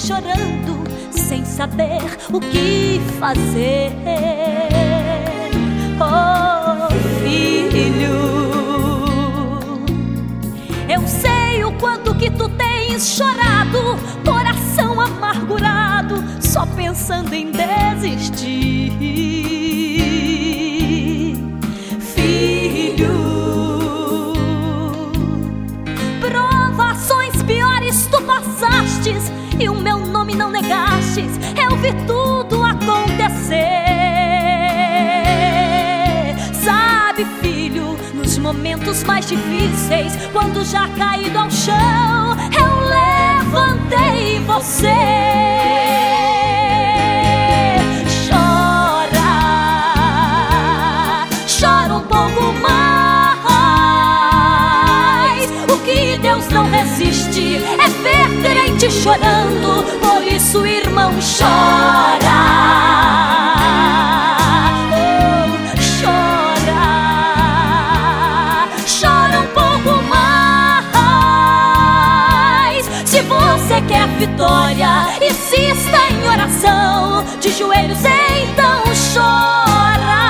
chorando, sem saber o que fazer. Oh, filho, eu sei o quanto que tu tens chorado, coração amargurado, só pensando em desistir. Filho, provações piores tu passastes e o meu nome não negastes. Eu vi tudo acontecer. Sabe, filho, nos momentos mais difíceis, quando já caído ao chão, eu levantei você. Chora, chora um pouco mais. O que Deus não resiste é ver crente chorando. Por isso, irmão, chora. Você quer vitória, insista em oração, de joelhos então chora.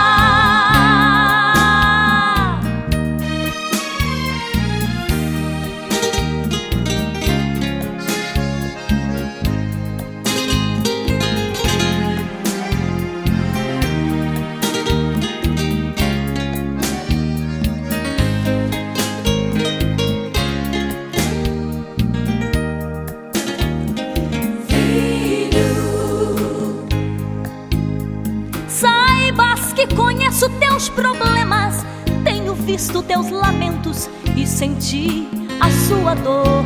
Conheço teus problemas, tenho visto teus lamentos e senti a sua dor.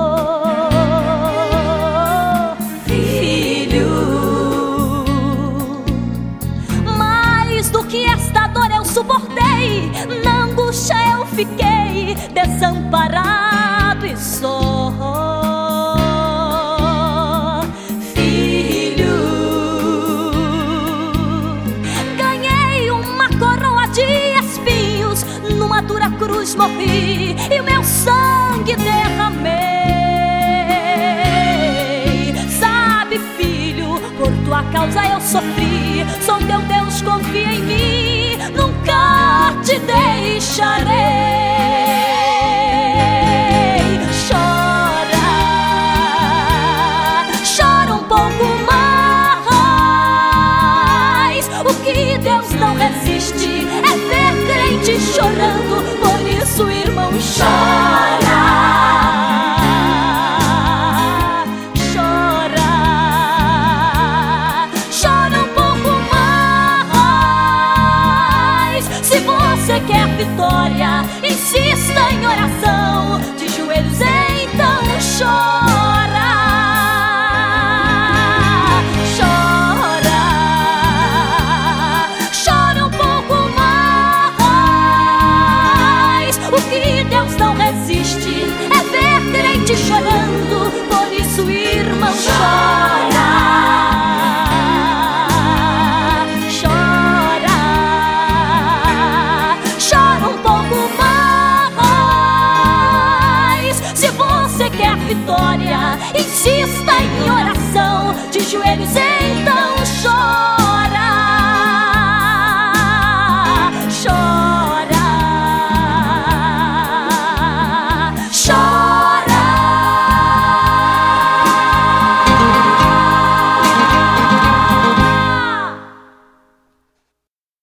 Filho, mais do que esta dor eu suportei, na angústia eu fiquei desamparado e só. Numa dura cruz morri e o meu sangue derramei. Sabe, filho, por tua causa eu sofri. Sou teu Deus, confia em mim, nunca te deixarei. Chora, chora um pouco mais. O que Deus não resiste é ver crente chorando. Por isso, irmão, chora. Chora, chora um pouco mais. Se você quer vitória, insista em oração, de joelhos então chora. Deus não resiste é ver crente chorando. Por isso, irmão, chora. Chora, chora um pouco mais. Se você quer vitória, insista em oração, de joelhos